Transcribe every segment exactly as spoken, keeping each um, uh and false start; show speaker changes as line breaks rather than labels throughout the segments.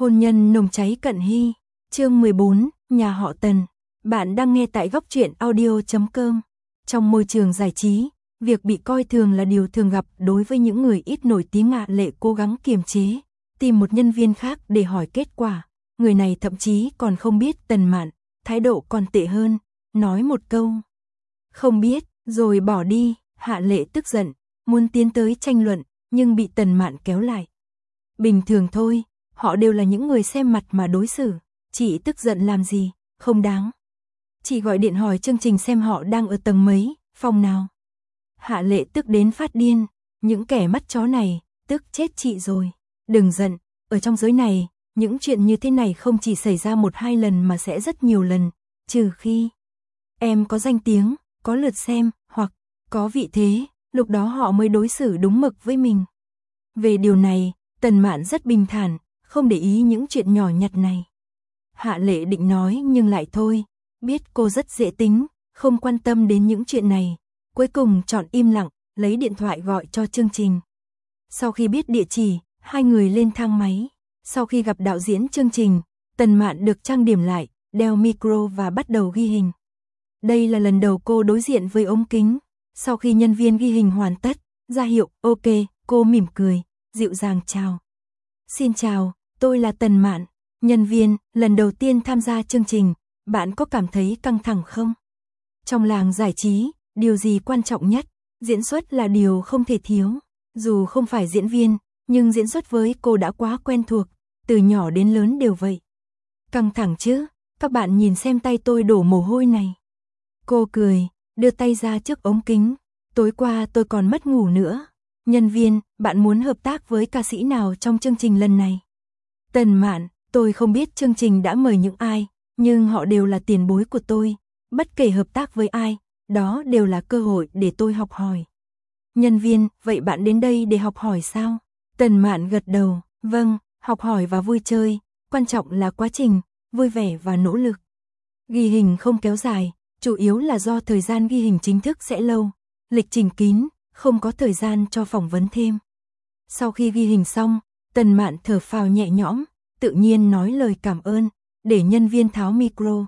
Hôn nhân nồng cháy cận hy, chương mười bốn, nhà họ Tần. Bạn đang nghe tại góc truyện audio chấm com. Trong môi trường giải trí, việc bị coi thường là điều thường gặp đối với những người ít nổi tiếng. Hạ Lệ cố gắng kiềm chế, tìm một nhân viên khác để hỏi kết quả. Người này thậm chí còn không biết Tần Mạn, thái độ còn tệ hơn, nói một câu không biết, rồi bỏ đi. Hạ Lệ tức giận, muốn tiến tới tranh luận, nhưng bị Tần Mạn kéo lại. Bình thường thôi, họ đều là những người xem mặt mà đối xử, chị tức giận làm gì, không đáng. Chị gọi điện hỏi chương trình xem họ đang ở tầng mấy, phòng nào. Hạ Lệ tức đến phát điên, những kẻ mắt chó này, tức chết chị rồi. Đừng giận, ở trong giới này, những chuyện như thế này không chỉ xảy ra một hai lần mà sẽ rất nhiều lần, trừ khi em có danh tiếng, có lượt xem, hoặc có vị thế, lúc đó họ mới đối xử đúng mực với mình. Về điều này, Tần Mạn rất bình thản, không để ý những chuyện nhỏ nhặt này. Hạ Lệ định nói nhưng lại thôi, biết cô rất dễ tính, không quan tâm đến những chuyện này. Cuối cùng chọn im lặng, lấy điện thoại gọi cho chương trình. Sau khi biết địa chỉ, hai người lên thang máy. Sau khi gặp đạo diễn chương trình, Tần Mạn được trang điểm lại, đeo micro và bắt đầu ghi hình. Đây là lần đầu cô đối diện với ống kính. Sau khi nhân viên ghi hình hoàn tất, ra hiệu ok, cô mỉm cười, dịu dàng chào. Xin chào, tôi là Tần Mạn, nhân viên, lần đầu tiên tham gia chương trình, bạn có cảm thấy căng thẳng không? Trong làng giải trí, điều gì quan trọng nhất? Diễn xuất là điều không thể thiếu. Dù không phải diễn viên, nhưng diễn xuất với cô đã quá quen thuộc, từ nhỏ đến lớn đều vậy. Căng thẳng chứ, các bạn nhìn xem tay tôi đổ mồ hôi này. Cô cười, đưa tay ra trước ống kính. Tối qua tôi còn mất ngủ nữa. Nhân viên, bạn muốn hợp tác với ca sĩ nào trong chương trình lần này? Tần Mạn, tôi không biết chương trình đã mời những ai, nhưng họ đều là tiền bối của tôi. Bất kể hợp tác với ai, đó đều là cơ hội để tôi học hỏi. Nhân viên, vậy bạn đến đây để học hỏi sao? Tần Mạn gật đầu, vâng, học hỏi và vui chơi, quan trọng là quá trình, vui vẻ và nỗ lực. Ghi hình không kéo dài, chủ yếu là do thời gian ghi hình chính thức sẽ lâu, lịch trình kín, không có thời gian cho phỏng vấn thêm. Sau khi ghi hình xong, Tần Mạn thở phào nhẹ nhõm, tự nhiên nói lời cảm ơn, để nhân viên tháo micro.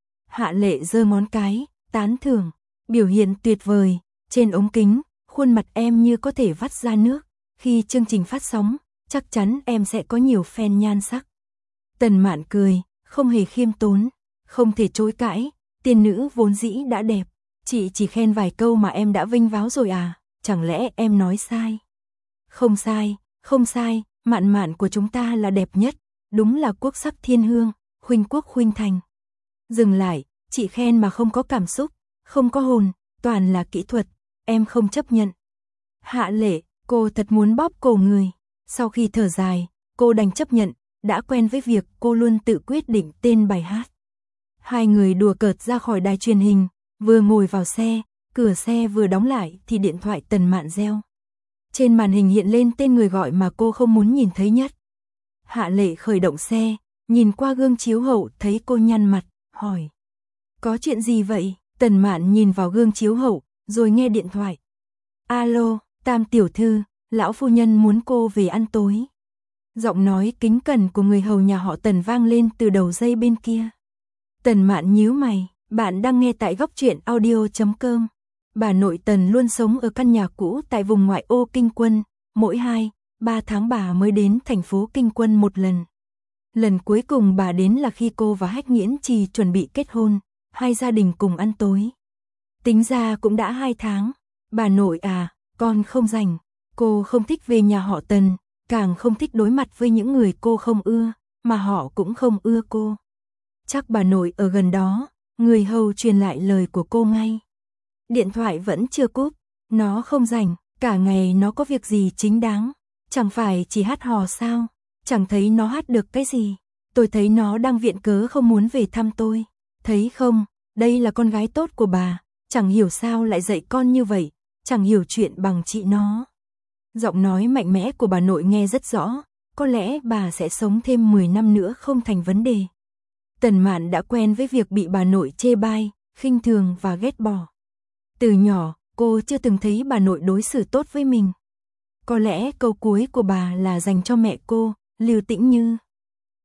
Hạ Lệ giơ ngón cái, tán thưởng, biểu hiện tuyệt vời, trên ống kính, khuôn mặt em như có thể vắt ra nước, khi chương trình phát sóng, chắc chắn em sẽ có nhiều fan nhan sắc. Tần Mạn cười, không hề khiêm tốn, không thể chối cãi, tiên nữ vốn dĩ đã đẹp, chị chỉ khen vài câu mà em đã vinh váo rồi à, chẳng lẽ em nói sai? Không sai, không sai, Mạn Mạn của chúng ta là đẹp nhất, đúng là quốc sắc thiên hương, khuynh quốc khuynh thành. Dừng lại, chị khen mà không có cảm xúc, không có hồn, toàn là kỹ thuật, em không chấp nhận. Hạ Lệ, cô thật muốn bóp cổ người. Sau khi thở dài, cô đành chấp nhận, đã quen với việc cô luôn tự quyết định tên bài hát. Hai người đùa cợt ra khỏi đài truyền hình, vừa ngồi vào xe, cửa xe vừa đóng lại thì điện thoại Tần Mạn reo. Trên màn hình hiện lên tên người gọi mà cô không muốn nhìn thấy nhất. Hạ Lệ khởi động xe, nhìn qua gương chiếu hậu thấy cô nhăn mặt, hỏi. Có chuyện gì vậy? Tần Mạn nhìn vào gương chiếu hậu, rồi nghe điện thoại. Alo, Tam tiểu thư, lão phu nhân muốn cô về ăn tối. Giọng nói kính cẩn của người hầu nhà họ Tần vang lên từ đầu dây bên kia. Tần Mạn nhíu mày, bạn đang nghe tại góc truyện audio chấm com. Bà nội Tần luôn sống ở căn nhà cũ tại vùng ngoại ô Kinh Quân, mỗi hai, ba tháng bà mới đến thành phố Kinh Quân một lần. Lần cuối cùng bà đến là khi cô và Hách Nghiễn Trì chuẩn bị kết hôn, hai gia đình cùng ăn tối. Tính ra cũng đã hai tháng. Bà nội à, con không rảnh, cô không thích về nhà họ Tần, càng không thích đối mặt với những người cô không ưa, mà họ cũng không ưa cô. Chắc bà nội ở gần đó, người hầu truyền lại lời của cô ngay. Điện thoại vẫn chưa cúp, nó không rảnh, cả ngày nó có việc gì chính đáng, chẳng phải chỉ hát hò sao, chẳng thấy nó hát được cái gì. Tôi thấy nó đang viện cớ không muốn về thăm tôi, thấy không, đây là con gái tốt của bà, chẳng hiểu sao lại dạy con như vậy, chẳng hiểu chuyện bằng chị nó. Giọng nói mạnh mẽ của bà nội nghe rất rõ, có lẽ bà sẽ sống thêm mười năm nữa không thành vấn đề. Tần Mạn đã quen với việc bị bà nội chê bai, khinh thường và ghét bỏ. Từ nhỏ, cô chưa từng thấy bà nội đối xử tốt với mình. Có lẽ câu cuối của bà là dành cho mẹ cô, Lưu Tĩnh Như.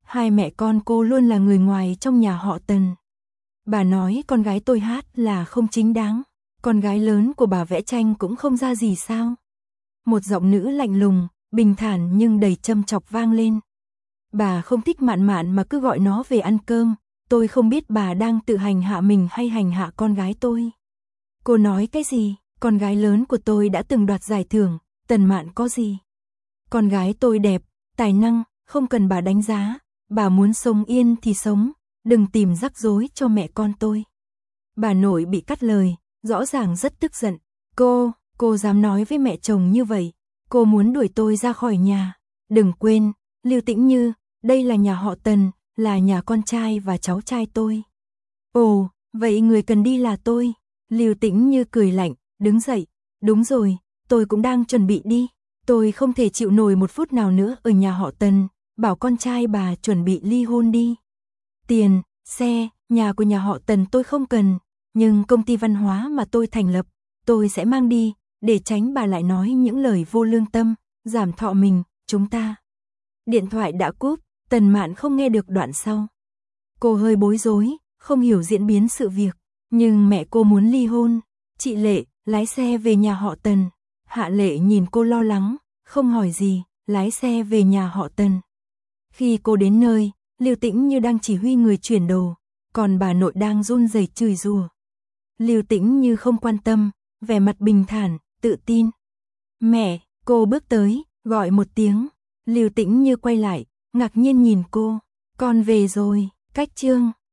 Hai mẹ con cô luôn là người ngoài trong nhà họ Tần. Bà nói con gái tôi hát là không chính đáng, con gái lớn của bà vẽ tranh cũng không ra gì sao? Một giọng nữ lạnh lùng, bình thản nhưng đầy châm chọc vang lên. Bà không thích Mạn Mạn mà cứ gọi nó về ăn cơm, tôi không biết bà đang tự hành hạ mình hay hành hạ con gái tôi. Cô nói cái gì? Con gái lớn của tôi đã từng đoạt giải thưởng, Tần Mạn có gì? Con gái tôi đẹp, tài năng, không cần bà đánh giá, bà muốn sống yên thì sống, đừng tìm rắc rối cho mẹ con tôi. Bà nội bị cắt lời, rõ ràng rất tức giận. Cô, cô dám nói với mẹ chồng như vậy, cô muốn đuổi tôi ra khỏi nhà. Đừng quên, Lưu Tĩnh Như, đây là nhà họ Tần, là nhà con trai và cháu trai tôi. Ồ, vậy người cần đi là tôi. Lưu Tĩnh Như cười lạnh, đứng dậy. Đúng rồi, tôi cũng đang chuẩn bị đi. Tôi không thể chịu nổi một phút nào nữa ở nhà họ Tần, bảo con trai bà chuẩn bị ly hôn đi. Tiền, xe, nhà của nhà họ Tần tôi không cần, nhưng công ty văn hóa mà tôi thành lập, tôi sẽ mang đi, để tránh bà lại nói những lời vô lương tâm, giảm thọ mình, chúng ta. Điện thoại đã cúp, Tần Mạn không nghe được đoạn sau. Cô hơi bối rối, không hiểu diễn biến sự việc, nhưng mẹ cô muốn ly hôn. Chị Lệ, lái xe về nhà họ Tần. Hạ Lệ nhìn cô lo lắng, không hỏi gì, lái xe về nhà họ Tần. Khi cô đến nơi, Lưu Tĩnh Như đang chỉ huy người chuyển đồ, còn bà nội đang run rẩy chửi rủa. Lưu Tĩnh Như không quan tâm, vẻ mặt bình thản, tự tin. Mẹ, cô bước tới, gọi một tiếng. Lưu Tĩnh Như quay lại, ngạc nhiên nhìn cô. Con về rồi, cách chương.